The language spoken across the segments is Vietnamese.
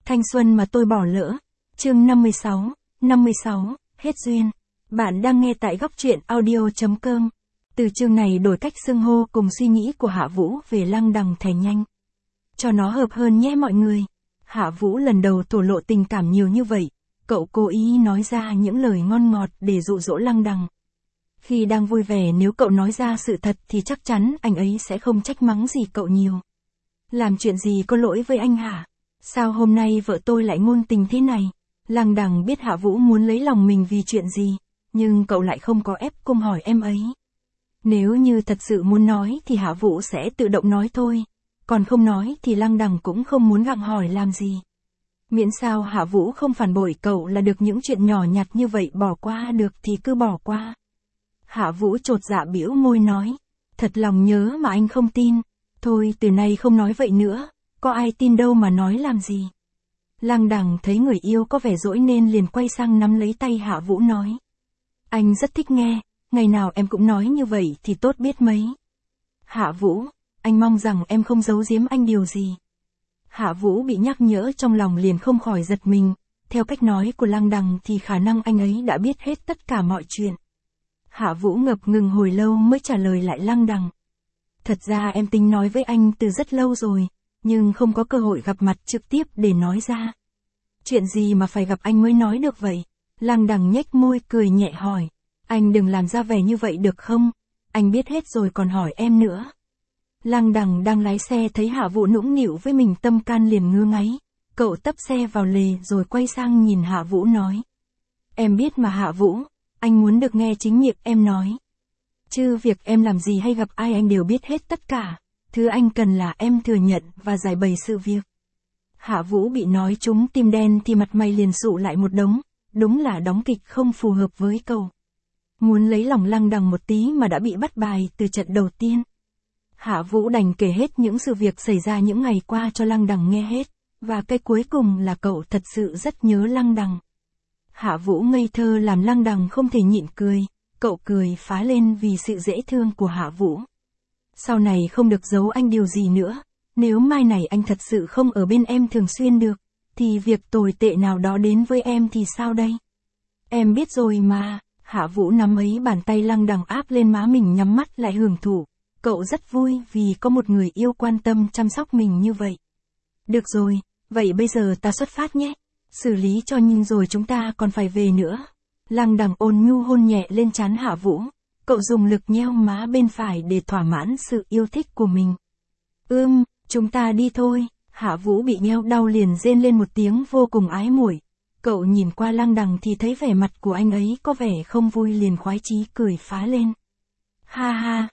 Thanh xuân mà tôi bỏ lỡ. Chương 56, hết duyên. Bạn đang nghe tại góc truyện audio.com. Từ chương này đổi cách xưng hô cùng suy nghĩ của Hạ Vũ về Lăng Đằng thẻ nhanh. Cho nó hợp hơn nhé mọi người. Hạ Vũ lần đầu thổ lộ tình cảm nhiều như vậy, cậu cố ý nói ra những lời ngon ngọt để dụ dỗ Lăng Đằng. Khi đang vui vẻ nếu cậu nói ra sự thật thì chắc chắn anh ấy sẽ không trách mắng gì cậu nhiều. Làm chuyện gì có lỗi với anh hả? Sao hôm nay vợ tôi lại ngôn tình thế này? Lăng Đằng biết Hạ Vũ muốn lấy lòng mình vì chuyện gì, nhưng cậu lại không có ép cung hỏi em ấy. Nếu như thật sự muốn nói thì Hạ Vũ sẽ tự động nói thôi, còn không nói thì Lăng Đằng cũng không muốn gặng hỏi làm gì. Miễn sao Hạ Vũ không phản bội cậu là được, những chuyện nhỏ nhặt như vậy bỏ qua được thì cứ bỏ qua. Hạ Vũ chột dạ bĩu môi nói, thật lòng nhớ mà anh không tin, thôi từ nay không nói vậy nữa, có ai tin đâu mà nói làm gì. Lăng Đằng thấy người yêu có vẻ dỗi nên liền quay sang nắm lấy tay Hạ Vũ nói. Anh rất thích nghe, ngày nào em cũng nói như vậy thì tốt biết mấy. Hạ Vũ, anh mong rằng em không giấu giếm anh điều gì. Hạ Vũ bị nhắc nhở trong lòng liền không khỏi giật mình, theo cách nói của Lăng Đằng thì khả năng anh ấy đã biết hết tất cả mọi chuyện. Hạ Vũ ngập ngừng hồi lâu mới trả lời lại Lăng Đằng. Thật ra em tính nói với anh từ rất lâu rồi, nhưng không có cơ hội gặp mặt trực tiếp để nói ra. Chuyện gì mà phải gặp anh mới nói được vậy? Lăng Đằng nhếch môi cười nhẹ hỏi. Anh đừng làm ra vẻ như vậy được không? Anh biết hết rồi còn hỏi em nữa. Lăng Đằng đang lái xe thấy Hạ Vũ nũng nịu với mình tâm can liền ngứa ngáy. Cậu tấp xe vào lề rồi quay sang nhìn Hạ Vũ nói. Em biết mà Hạ Vũ, anh muốn được nghe chính miệng em nói. Chứ việc em làm gì hay gặp ai anh đều biết hết tất cả. Thứ anh cần là em thừa nhận và giải bày sự việc. Hạ Vũ bị nói trúng tim đen thì mặt mày liền sụ lại một đống, đúng là đóng kịch không phù hợp với cậu. Muốn lấy lòng Lăng Đằng một tí mà đã bị bắt bài từ trận đầu tiên. Hạ Vũ đành kể hết những sự việc xảy ra những ngày qua cho Lăng Đằng nghe hết, và cái cuối cùng là cậu thật sự rất nhớ Lăng Đằng. Hạ Vũ ngây thơ làm Lăng Đằng không thể nhịn cười, cậu cười phá lên vì sự dễ thương của Hạ Vũ. Sau này không được giấu anh điều gì nữa, nếu mai này anh thật sự không ở bên em thường xuyên được, thì việc tồi tệ nào đó đến với em thì sao đây? Em biết rồi mà. Hạ Vũ nắm ấy bàn tay Lăng Đằng áp lên má mình nhắm mắt lại hưởng thụ, cậu rất vui vì có một người yêu quan tâm chăm sóc mình như vậy. Được rồi, vậy bây giờ ta xuất phát nhé, xử lý cho nhanh rồi chúng ta còn phải về nữa. Lăng Đằng ôn nhu hôn nhẹ lên trán Hạ Vũ, cậu dùng lực nheo má bên phải để thỏa mãn sự yêu thích của mình. Chúng ta đi thôi. Hạ Vũ bị nheo đau liền rên lên một tiếng vô cùng ái muội. Cậu nhìn qua Lăng Đằng thì thấy vẻ mặt của anh ấy có vẻ không vui liền khoái chí cười phá lên. Ha ha,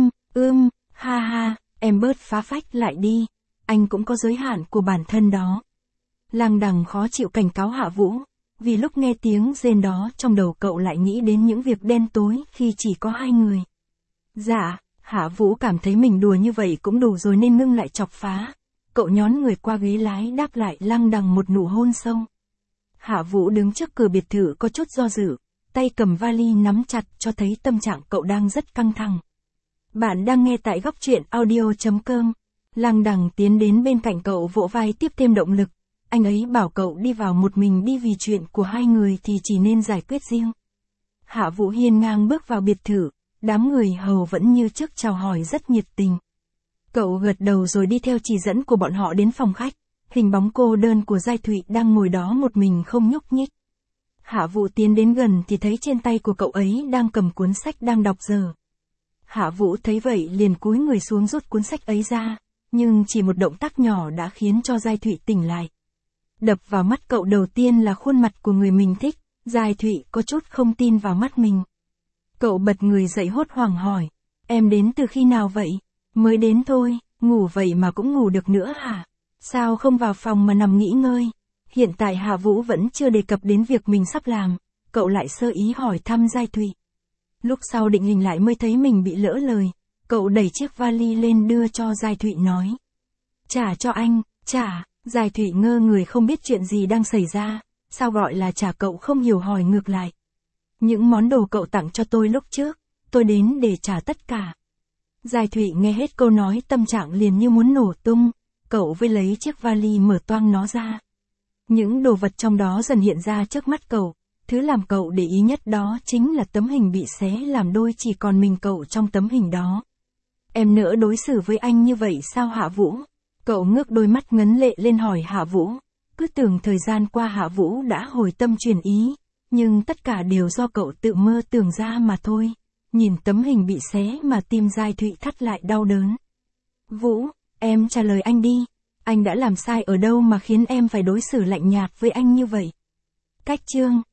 ha ha, em bớt phá phách lại đi, anh cũng có giới hạn của bản thân đó. Lăng Đằng khó chịu cảnh cáo Hạ Vũ, vì lúc nghe tiếng rên đó trong đầu cậu lại nghĩ đến những việc đen tối khi chỉ có hai người. Dạ, Hạ Vũ cảm thấy mình đùa như vậy cũng đủ rồi nên ngưng lại chọc phá. Cậu nhón người qua ghế lái đáp lại Lăng Đằng một nụ hôn sâu. Hạ Vũ đứng trước cửa biệt thự có chút do dự, tay cầm vali nắm chặt cho thấy tâm trạng cậu đang rất căng thẳng. Bạn đang nghe tại góc truyện audio.com. Lăng Đằng tiến đến bên cạnh cậu vỗ vai tiếp thêm động lực. Anh ấy bảo cậu đi vào một mình đi vì chuyện của hai người thì chỉ nên giải quyết riêng. Hạ Vũ hiên ngang bước vào biệt thự, đám người hầu vẫn như trước chào hỏi rất nhiệt tình. Cậu gật đầu rồi đi theo chỉ dẫn của bọn họ đến phòng khách. Hình bóng cô đơn của Giai Thụy đang ngồi đó một mình không nhúc nhích. Hạ Vũ tiến đến gần thì thấy trên tay của cậu ấy đang cầm cuốn sách đang đọc dở. Hạ Vũ thấy vậy liền cúi người xuống rút cuốn sách ấy ra, nhưng chỉ một động tác nhỏ đã khiến cho Giai Thụy tỉnh lại. Đập vào mắt cậu đầu tiên là khuôn mặt của người mình thích, Giai Thụy có chút không tin vào mắt mình. Cậu bật người dậy hốt hoảng hỏi, em đến từ khi nào vậy? Mới đến thôi, ngủ vậy mà cũng ngủ được nữa hả? Sao không vào phòng mà nằm nghỉ ngơi? Hiện tại Hạ Vũ vẫn chưa đề cập đến việc mình sắp làm, cậu lại sơ ý hỏi thăm Giai Thụy. Lúc sau định hình lại mới thấy mình bị lỡ lời, cậu đẩy chiếc vali lên đưa cho Giai Thụy nói. Trả cho anh, trả. Giai Thụy ngơ người không biết chuyện gì đang xảy ra, sao gọi là trả cậu không hiểu hỏi ngược lại. Những món đồ cậu tặng cho tôi lúc trước, tôi đến để trả tất cả. Giai Thụy nghe hết câu nói tâm trạng liền như muốn nổ tung, cậu với lấy chiếc vali mở toang nó ra. Những đồ vật trong đó dần hiện ra trước mắt cậu. Thứ làm cậu để ý nhất đó chính là tấm hình bị xé làm đôi, chỉ còn mình cậu trong tấm hình đó. Em nỡ đối xử với anh như vậy sao Hạ Vũ? Cậu ngước đôi mắt ngấn lệ lên hỏi Hạ Vũ. Cứ tưởng thời gian qua Hạ Vũ đã hồi tâm chuyển ý, nhưng tất cả đều do cậu tự mơ tưởng ra mà thôi. Nhìn tấm hình bị xé mà tim Giai Thụy thắt lại đau đớn. Vũ, em trả lời anh đi. Anh đã làm sai ở đâu mà khiến em phải đối xử lạnh nhạt với anh như vậy? Cách chương